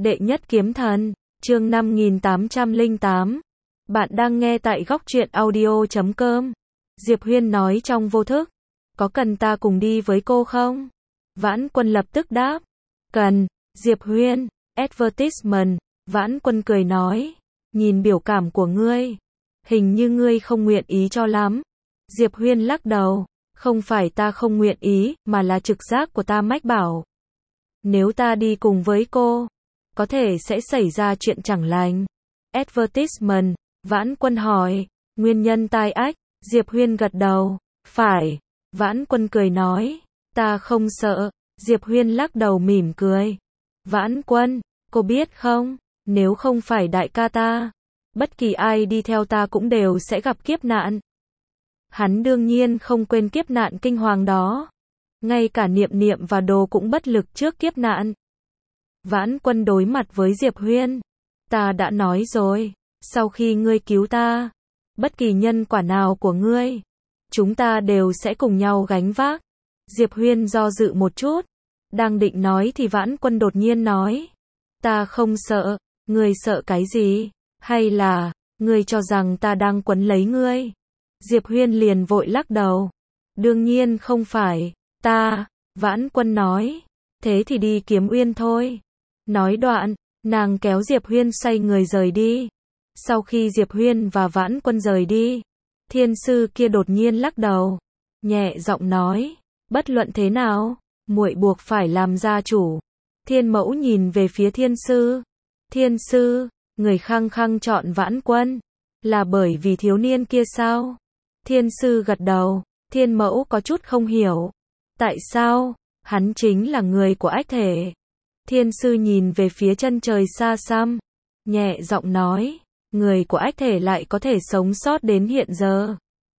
Đệ nhất kiếm thần, chương 5808. Bạn đang nghe tại góc truyện audio.com. Diệp Huyên nói trong vô thức. Có cần ta cùng đi với cô không? Vãn Quân lập tức đáp. Cần. Diệp Huyên, advertisement. Vãn Quân cười nói. Nhìn biểu cảm của ngươi. Hình như ngươi không nguyện ý cho lắm. Diệp Huyên lắc đầu. Không phải ta không nguyện ý, mà là trực giác của ta mách bảo. Nếu ta đi cùng với cô, có thể sẽ xảy ra chuyện chẳng lành. Advertisement, Vãn Quân hỏi, nguyên nhân tai ách, Diệp Huyên gật đầu, phải. Vãn Quân cười nói, ta không sợ. Diệp Huyên lắc đầu mỉm cười. Vãn Quân, cô biết không, nếu không phải đại ca ta, bất kỳ ai đi theo ta cũng đều sẽ gặp kiếp nạn. Hắn đương nhiên không quên kiếp nạn kinh hoàng đó. Ngay cả Niệm Niệm và Đồ cũng bất lực trước kiếp nạn. Vãn Quân đối mặt với Diệp Huyên. Ta đã nói rồi, sau khi ngươi cứu ta, bất kỳ nhân quả nào của ngươi, chúng ta đều sẽ cùng nhau gánh vác. Diệp Huyên do dự một chút, đang định nói thì Vãn Quân đột nhiên nói. Ta không sợ, ngươi sợ cái gì? Hay là, ngươi cho rằng ta đang quấn lấy ngươi? Diệp Huyên liền vội lắc đầu. Đương nhiên không phải, ta, Vãn Quân nói. Thế thì đi kiếm Uyên thôi. Nói đoạn, nàng kéo Diệp Huyên xoay người rời đi. Sau khi Diệp Huyên và Vãn Quân rời đi, thiên sư kia đột nhiên lắc đầu, nhẹ giọng nói, bất luận thế nào, muội buộc phải làm gia chủ. Thiên Mẫu nhìn về phía thiên sư. Thiên sư, người khăng khăng chọn Vãn Quân, là bởi vì thiếu niên kia sao? Thiên sư gật đầu. Thiên Mẫu có chút không hiểu. Tại sao? Hắn chính là người của ách thể. Thiên sư nhìn về phía chân trời xa xăm, nhẹ giọng nói, người của ách thể lại có thể sống sót đến hiện giờ.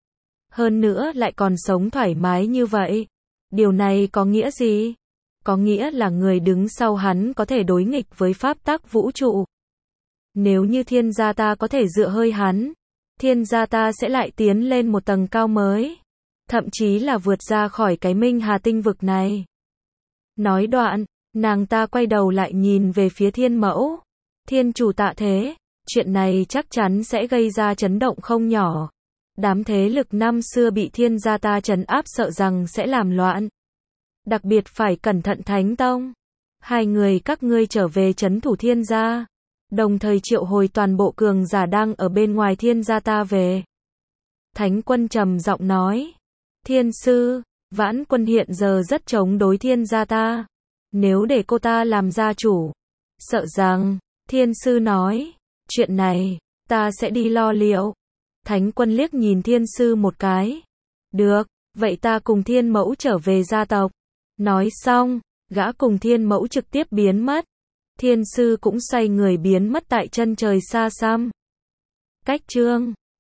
Hơn nữa lại còn sống thoải mái như vậy. Điều này có nghĩa gì? Có nghĩa là người đứng sau hắn có thể đối nghịch với pháp tắc vũ trụ. Nếu như thiên gia ta có thể dựa hơi hắn, thiên gia ta sẽ lại tiến lên một tầng cao mới. Thậm chí là vượt ra khỏi cái Minh Hà tinh vực này. Nói đoạn, nàng ta quay đầu lại nhìn về phía Thiên Mẫu. Thiên chủ tạ thế, chuyện này chắc chắn sẽ gây ra chấn động không nhỏ. Đám thế lực năm xưa bị thiên gia ta trấn áp sợ rằng sẽ làm loạn. Đặc biệt phải cẩn thận Thánh Tông. Hai người các ngươi trở về trấn thủ thiên gia, đồng thời triệu hồi toàn bộ cường giả đang ở bên ngoài thiên gia ta về. Thánh Quân trầm giọng nói. Thiên sư, Vãn Quân hiện giờ rất chống đối thiên gia ta. Nếu để cô ta làm gia chủ, sợ rằng, thiên sư nói, chuyện này, ta sẽ đi lo liệu. Thánh Quân liếc nhìn thiên sư một cái. Được, vậy ta cùng Thiên Mẫu trở về gia tộc. Nói xong, gã cùng Thiên Mẫu trực tiếp biến mất. Thiên sư cũng xoay người biến mất tại chân trời xa xăm. Cách chương